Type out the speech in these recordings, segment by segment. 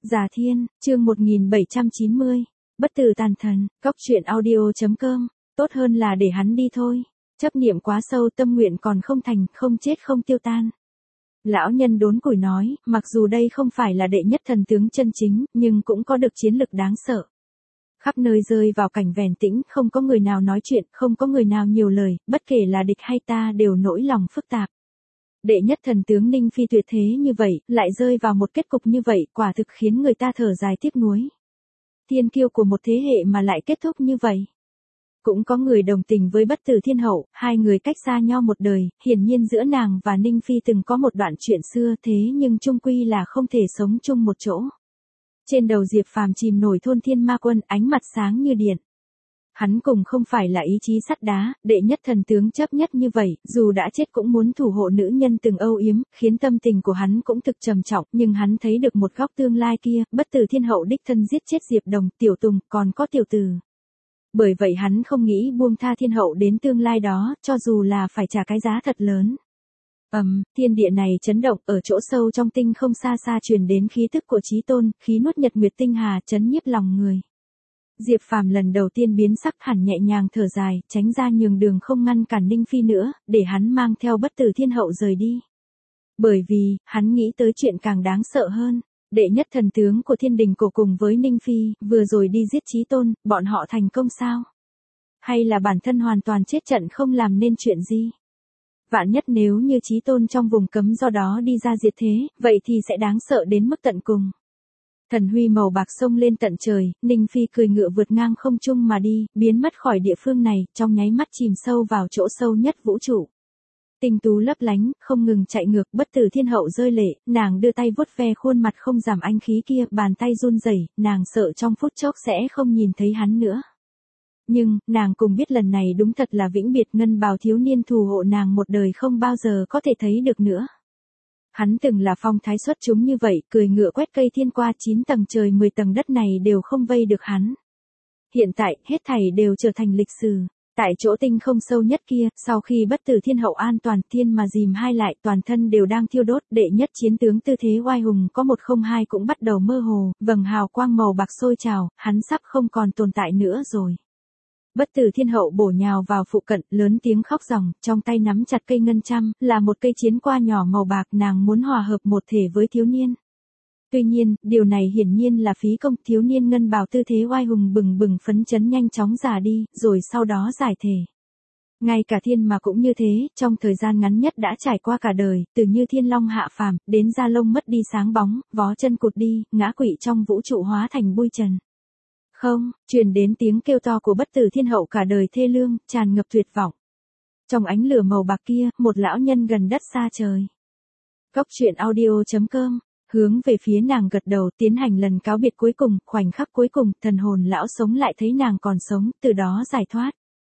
Già Thiên, chương 1790. Bất tử tàn thần, Cóc truyện audio.com. Tốt hơn là để hắn đi thôi. Chấp niệm quá sâu, tâm nguyện còn không thành, không chết không tiêu tan. Lão nhân đốn củi nói, mặc dù đây không phải là đệ nhất thần tướng chân chính, nhưng cũng có được chiến lực đáng sợ. Khắp nơi rơi vào cảnh vẻn tĩnh, không có người nào nói chuyện, không có người nào nhiều lời, bất kể là địch hay ta đều nỗi lòng phức tạp. Đệ nhất thần tướng Ninh Phi tuyệt thế như vậy, lại rơi vào một kết cục như vậy, quả thực khiến người ta thở dài tiếc nuối. Thiên kiêu của một thế hệ mà lại kết thúc như vậy. Cũng có người đồng tình với Bất Tử Thiên Hậu, hai người cách xa nhau một đời, hiển nhiên giữa nàng và Ninh Phi từng có một đoạn chuyện xưa thế nhưng chung quy là không thể sống chung một chỗ. Trên đầu Diệp Phàm chìm nổi thôn thiên ma quân, ánh mặt sáng như điện. Hắn cùng không phải là ý chí sắt đá, đệ nhất thần tướng chấp nhất như vậy, dù đã chết cũng muốn thủ hộ nữ nhân từng âu yếm, khiến tâm tình của hắn cũng thực trầm trọng, nhưng hắn thấy được một góc tương lai kia, Bất Tử Thiên Hậu đích thân giết chết Diệp Đồng, Tiểu Tùng, còn có Tiểu Từ. Bởi vậy hắn không nghĩ buông tha Thiên Hậu đến tương lai đó, cho dù là phải trả cái giá thật lớn. Thiên địa này chấn động, ở chỗ sâu trong tinh không xa xa truyền đến khí tức của Chí Tôn, khí nuốt nhật nguyệt tinh hà, chấn nhiếp lòng người. Diệp Phàm lần đầu tiên biến sắc, hẳn nhẹ nhàng thở dài, tránh ra nhường đường không ngăn cản Ninh Phi nữa, để hắn mang theo Bất Tử Thiên Hậu rời đi. Bởi vì, hắn nghĩ tới chuyện càng đáng sợ hơn. Đệ nhất thần tướng của Thiên Đình Cổ cùng với Ninh Phi, vừa rồi đi giết Chí Tôn, bọn họ thành công sao? Hay là bản thân hoàn toàn chết trận không làm nên chuyện gì? Vạn nhất nếu như Chí Tôn trong vùng cấm do đó đi ra diệt thế, vậy thì sẽ đáng sợ đến mức tận cùng. Thần huy màu bạc sông lên tận trời, Ninh Phi cười ngựa vượt ngang không trung mà đi, biến mất khỏi địa phương này, trong nháy mắt chìm sâu vào chỗ sâu nhất vũ trụ. Tinh tú lấp lánh, không ngừng chạy ngược, Bất Tử Thiên Hậu rơi lệ, nàng đưa tay vuốt ve khuôn mặt không giảm anh khí kia, bàn tay run rẩy, nàng sợ trong phút chốc sẽ không nhìn thấy hắn nữa. Nhưng, nàng cùng biết lần này đúng thật là vĩnh biệt, ngân bào thiếu niên thù hộ nàng một đời không bao giờ có thể thấy được nữa. Hắn từng là phong thái xuất chúng như vậy, cười ngựa quét cây thiên qua 9 tầng trời 10 tầng đất này đều không vây được hắn. Hiện tại, hết thảy đều trở thành lịch sử. Tại chỗ tinh không sâu nhất kia, sau khi Bất Tử Thiên Hậu an toàn, thiên mà dìm hai lại, toàn thân đều đang thiêu đốt, đệ nhất chiến tướng tư thế oai hùng có 102 cũng bắt đầu mơ hồ, vầng hào quang màu bạc sôi trào, hắn sắp không còn tồn tại nữa rồi. Bất Tử Thiên Hậu bổ nhào vào phụ cận, lớn tiếng khóc ròng, trong tay nắm chặt cây ngân châm, là một cây chiến qua nhỏ màu bạc, nàng muốn hòa hợp một thể với thiếu niên. Tuy nhiên, điều này hiển nhiên là phí công, thiếu niên ngân bào tư thế oai hùng bừng bừng phấn chấn nhanh chóng già đi, rồi sau đó giải thể. Ngay cả thiên mà cũng như thế, trong thời gian ngắn nhất đã trải qua cả đời, từ như thiên long hạ phàm, đến da lông mất đi sáng bóng, vó chân cụt đi, ngã quỵ trong vũ trụ hóa thành bụi trần. Không, truyền đến tiếng kêu to của Bất Tử Thiên Hậu cả đời thê lương, tràn ngập tuyệt vọng. Trong ánh lửa màu bạc kia, một lão nhân gần đất xa trời. Cóc truyện audio.com, hướng về phía nàng gật đầu, tiến hành lần cáo biệt cuối cùng, khoảnh khắc cuối cùng, thần hồn lão sống lại thấy nàng còn sống, từ đó giải thoát.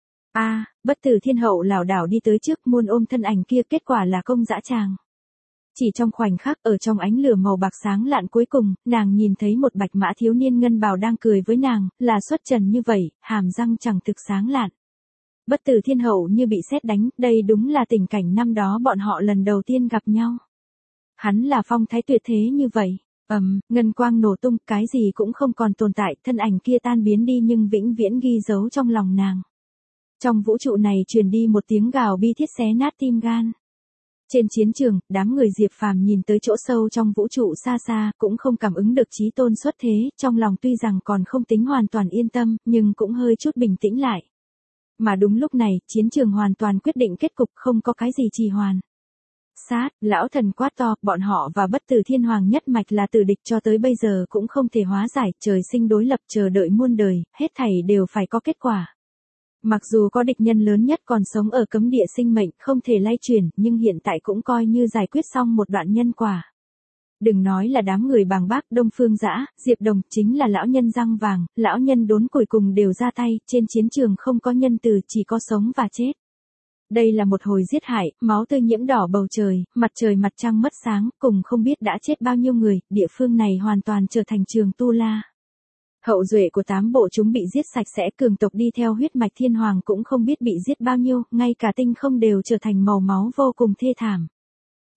Bất Tử Thiên Hậu lảo đảo đi tới trước, muôn ôm thân ảnh kia, kết quả là công dã tràng. Chỉ trong khoảnh khắc, ở trong ánh lửa màu bạc sáng lạn cuối cùng, nàng nhìn thấy một bạch mã thiếu niên ngân bào đang cười với nàng, là xuất trần như vậy, hàm răng chẳng thực sáng lạn. Bất Tử Thiên Hậu như bị sét đánh, đây đúng là tình cảnh năm đó bọn họ lần đầu tiên gặp nhau. Hắn là phong thái tuyệt thế như vậy. Ngân quang nổ tung, cái gì cũng không còn tồn tại, thân ảnh kia tan biến đi nhưng vĩnh viễn ghi dấu trong lòng nàng. Trong vũ trụ này truyền đi một tiếng gào bi thiết xé nát tim gan. Trên chiến trường, đám người Diệp Phàm nhìn tới chỗ sâu trong vũ trụ xa xa, cũng không cảm ứng được Chí Tôn xuất thế, trong lòng tuy rằng còn không tính hoàn toàn yên tâm, nhưng cũng hơi chút bình tĩnh lại. Mà đúng lúc này, chiến trường hoàn toàn quyết định kết cục, không có cái gì trì hoãn. Sát, lão thần quát to, bọn họ và Bất Tử Thiên Hoàng nhất mạch là tử địch, cho tới bây giờ cũng không thể hóa giải, trời sinh đối lập, chờ đợi muôn đời, hết thảy đều phải có kết quả. Mặc dù có địch nhân lớn nhất còn sống ở cấm địa sinh mệnh, không thể lay chuyển, nhưng hiện tại cũng coi như giải quyết xong một đoạn nhân quả. Đừng nói là đám người bàng bác, Đông Phương Dã, Diệp Đồng, chính là lão nhân răng vàng, lão nhân đốn củi cùng đều ra tay, trên chiến trường không có nhân từ, chỉ có sống và chết. Đây là một hồi giết hại, máu tươi nhiễm đỏ bầu trời mặt trăng mất sáng, cùng không biết đã chết bao nhiêu người, địa phương này hoàn toàn trở thành trường tu la. Hậu duệ của 8 bộ chúng bị giết sạch sẽ, cường tộc đi theo huyết mạch thiên hoàng cũng không biết bị giết bao nhiêu, ngay cả tinh không đều trở thành màu máu vô cùng thê thảm.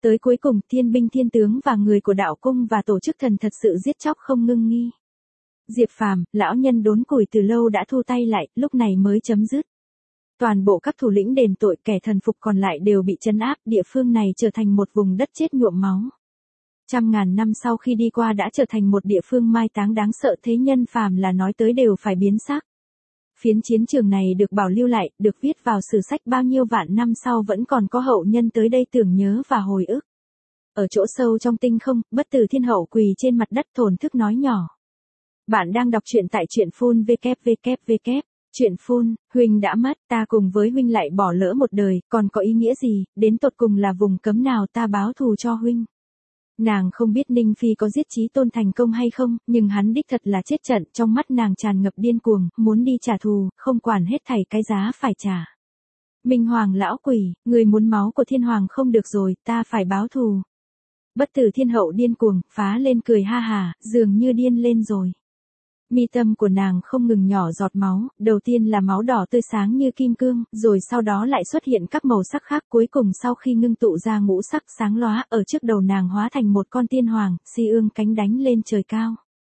Tới cuối cùng thiên binh thiên tướng và người của đạo cung và tổ chức thần thật sự giết chóc không ngưng nghi. Diệp Phàm, lão nhân đốn củi từ lâu đã thu tay lại, lúc này mới chấm dứt. Toàn bộ các thủ lĩnh đền tội kẻ thần phục còn lại đều bị trấn áp, địa phương này trở thành một vùng đất chết nhuộm máu. Trăm ngàn năm sau khi đi qua đã trở thành một địa phương mai táng đáng sợ, thế nhân phàm là nói tới đều phải biến sắc. Phiến chiến trường này được bảo lưu lại, được viết vào sử sách bao nhiêu vạn năm sau vẫn còn có hậu nhân tới đây tưởng nhớ và hồi ức. Ở chỗ sâu trong tinh không, Bất Tử Thiên Hậu quỳ trên mặt đất thổn thức nói nhỏ. Bạn đang đọc truyện tại truyện phun www. Truyện phun, huynh đã mất, ta cùng với huynh lại bỏ lỡ một đời, còn có ý nghĩa gì, đến tột cùng là vùng cấm nào ta báo thù cho huynh. Nàng không biết Ninh Phi có giết Chí Tôn thành công hay không, nhưng hắn đích thật là chết trận, trong mắt nàng tràn ngập điên cuồng, muốn đi trả thù, không quản hết thảy cái giá phải trả. Minh Hoàng lão quỷ, người muốn máu của Thiên Hoàng không được rồi, ta phải báo thù. Bất Tử Thiên Hậu điên cuồng, phá lên cười ha hà, dường như điên lên rồi. Mi tâm của nàng không ngừng nhỏ giọt máu, đầu tiên là máu đỏ tươi sáng như kim cương, rồi sau đó lại xuất hiện các màu sắc khác, cuối cùng sau khi ngưng tụ ra ngũ sắc sáng lóa, ở trước đầu nàng hóa thành một con tiên hoàng, si ương cánh đánh lên trời cao.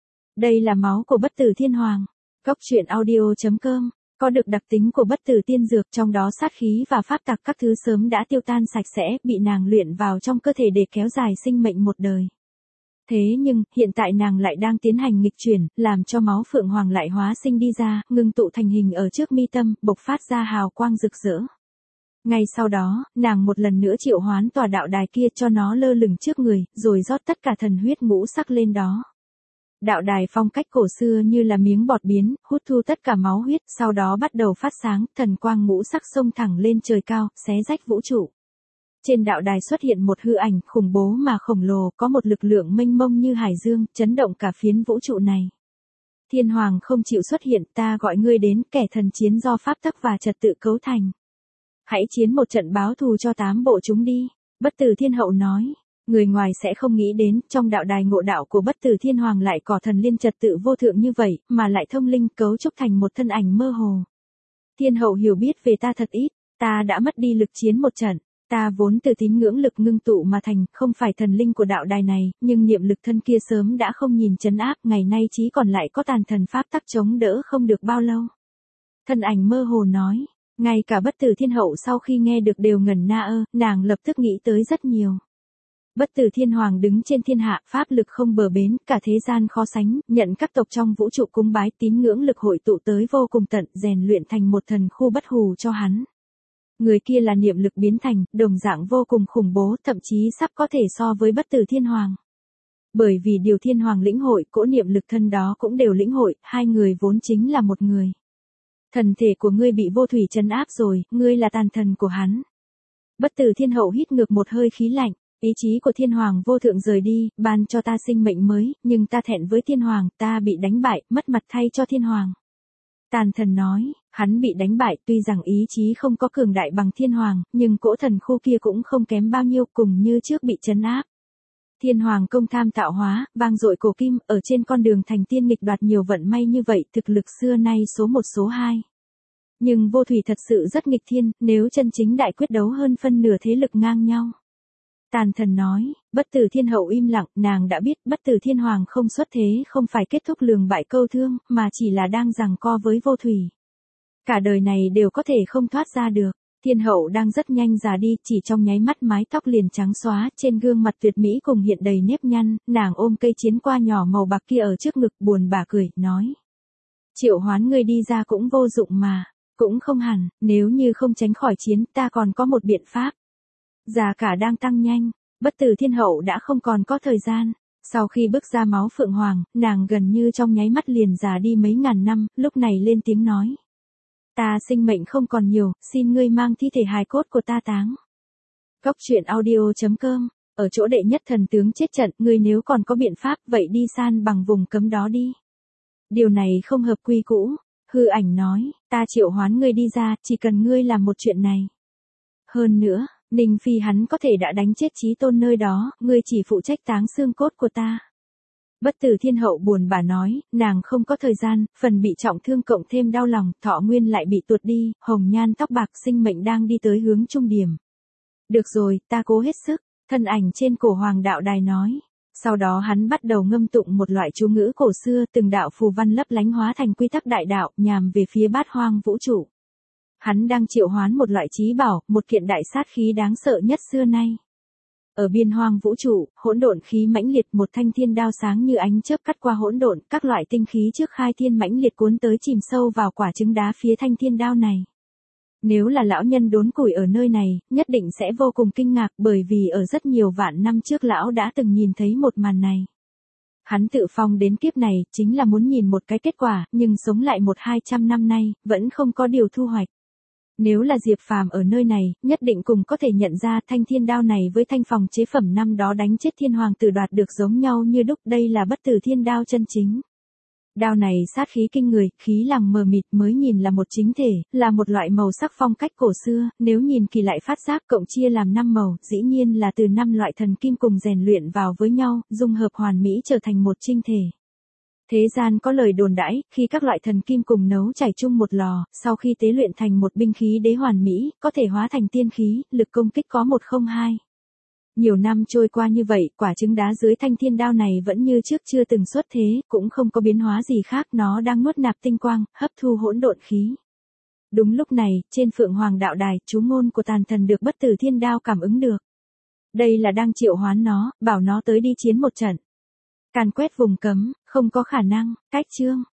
Đây là máu của Bất Tử Thiên Hoàng. Góc truyện audio.com có được đặc tính của bất tử tiên dược, trong đó sát khí và pháp tắc các thứ sớm đã tiêu tan sạch sẽ, bị nàng luyện vào trong cơ thể để kéo dài sinh mệnh một đời. Thế nhưng, hiện tại nàng lại đang tiến hành nghịch chuyển, làm cho máu Phượng Hoàng lại hóa sinh đi ra, ngưng tụ thành hình ở trước mi tâm, bộc phát ra hào quang rực rỡ. Ngay sau đó, nàng một lần nữa triệu hoán tòa đạo đài kia cho nó lơ lửng trước người, rồi rót tất cả thần huyết ngũ sắc lên đó. Đạo đài phong cách cổ xưa như là miếng bọt biến, hút thu tất cả máu huyết, sau đó bắt đầu phát sáng, thần quang ngũ sắc xông thẳng lên trời cao, xé rách vũ trụ. Trên đạo đài xuất hiện một hư ảnh khủng bố mà khổng lồ, có một lực lượng mênh mông như hải dương, chấn động cả phiến vũ trụ này. Thiên Hoàng không chịu xuất hiện, ta gọi ngươi đến, kẻ thần chiến do pháp tắc và trật tự cấu thành. Hãy chiến một trận báo thù cho 8 bộ chúng đi, Bất Tử Thiên Hậu nói. Người ngoài sẽ không nghĩ đến, trong đạo đài ngộ đạo của Bất Tử Thiên Hoàng lại có thần liên trật tự vô thượng như vậy, mà lại thông linh cấu trúc thành một thân ảnh mơ hồ. Thiên Hậu hiểu biết về ta thật ít, ta đã mất đi lực chiến một trận. Ta vốn từ tín ngưỡng lực ngưng tụ mà thành, không phải thần linh của đạo đài này, nhưng niệm lực thân kia sớm đã không nhìn trấn áp, ngày nay chỉ còn lại có tàn thần pháp tắc chống đỡ không được bao lâu. Thân ảnh mơ hồ nói, ngay cả Bất Tử Thiên Hậu sau khi nghe được đều ngẩn na nàng lập tức nghĩ tới rất nhiều. Bất Tử Thiên Hoàng đứng trên thiên hạ, pháp lực không bờ bến, cả thế gian khó sánh, nhận các tộc trong vũ trụ cúng bái, tín ngưỡng lực hội tụ tới vô cùng tận, rèn luyện thành một thần khu bất hủ cho hắn. Người kia là niệm lực biến thành, đồng dạng vô cùng khủng bố, thậm chí sắp có thể so với Bất Tử Thiên Hoàng. Bởi vì điều Thiên Hoàng lĩnh hội, cỗ niệm lực thân đó cũng đều lĩnh hội, hai người vốn chính là một người. Thần thể của ngươi bị vô thủy trấn áp rồi, ngươi là tàn thần của hắn. Bất Tử Thiên Hậu hít ngược một hơi khí lạnh, ý chí của Thiên Hoàng vô thượng rời đi, ban cho ta sinh mệnh mới, nhưng ta thẹn với Thiên Hoàng, ta bị đánh bại, mất mặt thay cho Thiên Hoàng. Tàn thần nói, hắn bị đánh bại, tuy rằng ý chí không có cường đại bằng Thiên Hoàng, nhưng cỗ thần khu kia cũng không kém bao nhiêu, cùng như trước bị trấn áp. Thiên Hoàng công tham tạo hóa, vang dội cổ kim, ở trên con đường thành tiên nghịch đoạt nhiều vận may như vậy, thực lực xưa nay số 1 số 2. Nhưng vô thủy thật sự rất nghịch thiên, nếu chân chính đại quyết đấu hơn phân nửa thế lực ngang nhau. Tàn thần nói, Bất Tử Thiên Hậu im lặng, nàng đã biết Bất Tử Thiên Hoàng không xuất thế không phải kết thúc lường bại câu thương, mà chỉ là đang giằng co với vô thủy. Cả đời này đều có thể không thoát ra được. Thiên Hậu đang rất nhanh già đi, chỉ trong nháy mắt mái tóc liền trắng xóa, trên gương mặt tuyệt mỹ cùng hiện đầy nếp nhăn, nàng ôm cây chiến qua nhỏ màu bạc kia ở trước ngực, buồn bã cười, nói. Triệu hoán ngươi đi ra cũng vô dụng mà, cũng không hẳn, nếu như không tránh khỏi chiến, ta còn có một biện pháp. Già cả đang tăng nhanh, Bất Tử Thiên Hậu đã không còn có thời gian. Sau khi bước ra máu Phượng Hoàng, nàng gần như trong nháy mắt liền già đi mấy ngàn năm, lúc này lên tiếng nói. Ta sinh mệnh không còn nhiều, xin ngươi mang thi thể hài cốt của ta táng. Góc truyện audio.com, ở chỗ đệ nhất thần tướng chết trận, ngươi nếu còn có biện pháp, vậy đi san bằng vùng cấm đó đi. Điều này không hợp quy cũ, hư ảnh nói, ta triệu hoán ngươi đi ra, chỉ cần ngươi làm một chuyện này. Hơn nữa, Ninh Phi hắn có thể đã đánh chết Chí Tôn nơi đó, ngươi chỉ phụ trách táng xương cốt của ta. Bất Tử Thiên Hậu buồn bã nói, nàng không có thời gian, phần bị trọng thương cộng thêm đau lòng, thọ nguyên lại bị tuột đi, hồng nhan tóc bạc, sinh mệnh đang đi tới hướng trung điểm. Được rồi, ta cố hết sức. Thân ảnh trên cổ Hoàng Đạo Đài nói. Sau đó hắn bắt đầu ngâm tụng một loại chú ngữ cổ xưa, từng đạo phù văn lấp lánh hóa thành quy tắc đại đạo, nhằm về phía bát hoang vũ trụ. Hắn đang triệu hoán một loại chí bảo, một kiện đại sát khí đáng sợ nhất xưa nay. Ở biên hoang vũ trụ, hỗn độn khí mãnh liệt, một thanh thiên đao sáng như ánh chớp cắt qua hỗn độn, các loại tinh khí trước khai thiên mãnh liệt cuốn tới chìm sâu vào quả trứng đá phía thanh thiên đao này. Nếu là lão nhân đốn củi ở nơi này, nhất định sẽ vô cùng kinh ngạc, bởi vì ở rất nhiều vạn năm trước lão đã từng nhìn thấy một màn này. Hắn tự phong đến kiếp này, chính là muốn nhìn một cái kết quả, nhưng sống lại 100-200 năm nay, vẫn không có điều thu hoạch. Nếu là Diệp Phàm ở nơi này, nhất định cùng có thể nhận ra thanh thiên đao này với thanh phòng chế phẩm năm đó đánh chết thiên hoàng tử đoạt được giống nhau như đúc, đây là bất tử thiên đao chân chính. Đao này sát khí kinh người, khí lằng mờ mịt, mới nhìn là một chính thể, là một loại màu sắc phong cách cổ xưa, nếu nhìn kỳ lại phát giác cộng chia làm 5 màu, dĩ nhiên là từ 5 loại thần kim cùng rèn luyện vào với nhau, dung hợp hoàn mỹ trở thành một trinh thể. Thế gian có lời đồn đãi, khi các loại thần kim cùng nấu chảy chung một lò, sau khi tế luyện thành một binh khí đế hoàn mỹ, có thể hóa thành tiên khí, lực công kích có 102. Nhiều năm trôi qua như vậy, quả trứng đá dưới thanh thiên đao này vẫn như trước chưa từng xuất thế, cũng không có biến hóa gì khác, nó đang nuốt nạp tinh quang, hấp thu hỗn độn khí. Đúng lúc này, trên Phượng Hoàng Đạo Đài, chú ngôn của tàn thần được bất tử thiên đao cảm ứng được. Đây là đang triệu hoán nó, bảo nó tới đi chiến một trận. Càn quét vùng cấm, không có khả năng, cách chương.